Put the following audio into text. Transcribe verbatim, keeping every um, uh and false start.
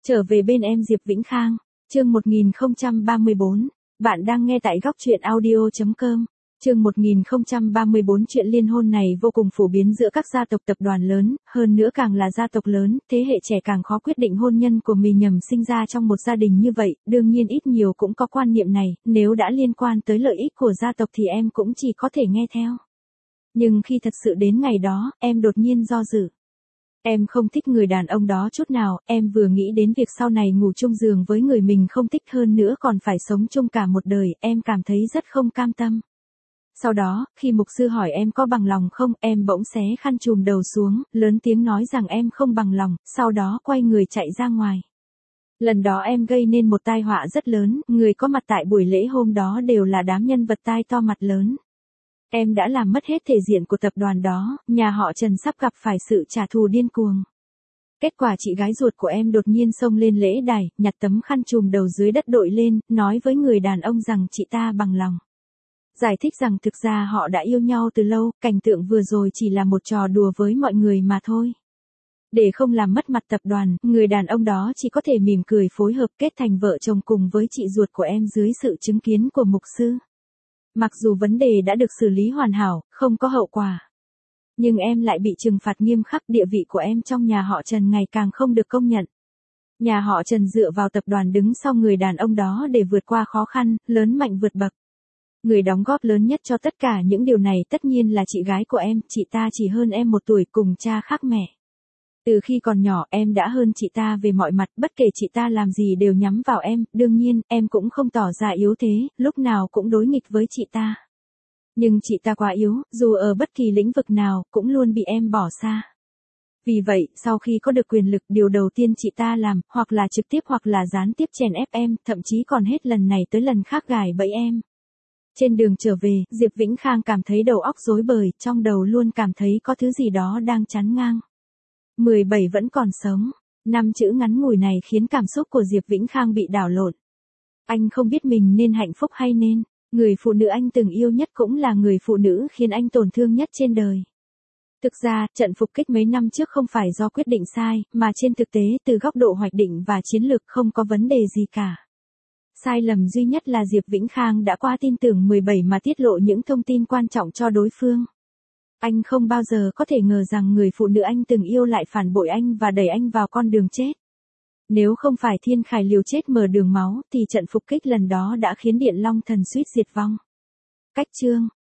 Trở về bên em Diệp Vĩnh Khang, chương một nghìn không trăm ba mươi bốn, bạn đang nghe tại góc truyện audio chấm com. Chương một nghìn không trăm ba mươi bốn chuyện liên hôn này vô cùng phổ biến giữa các gia tộc tập đoàn lớn, hơn nữa càng là gia tộc lớn, thế hệ trẻ càng khó quyết định hôn nhân của mình nhằm sinh ra trong một gia đình như vậy, đương nhiên ít nhiều cũng có quan niệm này, nếu đã liên quan tới lợi ích của gia tộc thì em cũng chỉ có thể nghe theo. Nhưng khi thật sự đến ngày đó, em đột nhiên do dự. Em không thích người đàn ông đó chút nào, em vừa nghĩ đến việc sau này ngủ chung giường với người mình không thích hơn nữa còn phải sống chung cả một đời, em cảm thấy rất không cam tâm. Sau đó, khi mục sư hỏi em có bằng lòng không, em bỗng xé khăn trùm đầu xuống, lớn tiếng nói rằng em không bằng lòng, sau đó quay người chạy ra ngoài. Lần đó em gây nên một tai họa rất lớn, người có mặt tại buổi lễ hôm đó đều là đám nhân vật tai to mặt lớn. Em đã làm mất hết thể diện của tập đoàn đó, nhà họ Trần sắp gặp phải sự trả thù điên cuồng. Kết quả chị gái ruột của em đột nhiên xông lên lễ đài, nhặt tấm khăn trùm đầu dưới đất đội lên, nói với người đàn ông rằng chị ta bằng lòng. Giải thích rằng thực ra họ đã yêu nhau từ lâu, cảnh tượng vừa rồi chỉ là một trò đùa với mọi người mà thôi. Để không làm mất mặt tập đoàn, người đàn ông đó chỉ có thể mỉm cười phối hợp kết thành vợ chồng cùng với chị ruột của em dưới sự chứng kiến của mục sư. Mặc dù vấn đề đã được xử lý hoàn hảo, không có hậu quả. Nhưng em lại bị trừng phạt nghiêm khắc, địa vị của em trong nhà họ Trần ngày càng không được công nhận. Nhà họ Trần dựa vào tập đoàn đứng sau người đàn ông đó để vượt qua khó khăn, lớn mạnh vượt bậc. Người đóng góp lớn nhất cho tất cả những điều này tất nhiên là chị gái của em, chị ta chỉ hơn em một tuổi cùng cha khác mẹ. Từ khi còn nhỏ em đã hơn chị ta về mọi mặt, bất kể chị ta làm gì đều nhắm vào em, đương nhiên, em cũng không tỏ ra yếu thế, lúc nào cũng đối nghịch với chị ta. Nhưng chị ta quá yếu, dù ở bất kỳ lĩnh vực nào, cũng luôn bị em bỏ xa. Vì vậy, sau khi có được quyền lực, điều đầu tiên chị ta làm, hoặc là trực tiếp hoặc là gián tiếp chèn ép em, thậm chí còn hết lần này tới lần khác gài bẫy em. Trên đường trở về, Diệp Vĩnh Khang cảm thấy đầu óc rối bời, trong đầu luôn cảm thấy có thứ gì đó đang chắn ngang. mười bảy vẫn còn sống. Năm chữ ngắn ngủi này khiến cảm xúc của Diệp Vĩnh Khang bị đảo lộn. Anh không biết mình nên hạnh phúc hay nên. Người phụ nữ anh từng yêu nhất cũng là người phụ nữ khiến anh tổn thương nhất trên đời. Thực ra, trận phục kích mấy năm trước không phải do quyết định sai, mà trên thực tế từ góc độ hoạch định và chiến lược không có vấn đề gì cả. Sai lầm duy nhất là Diệp Vĩnh Khang đã quá tin tưởng mười bảy mà tiết lộ những thông tin quan trọng cho đối phương. Anh không bao giờ có thể ngờ rằng người phụ nữ anh từng yêu lại phản bội anh và đẩy anh vào con đường chết. Nếu không phải Thiên Khải liều chết mở đường máu, thì trận phục kích lần đó đã khiến Điện Long Thần suýt diệt vong. Cách chương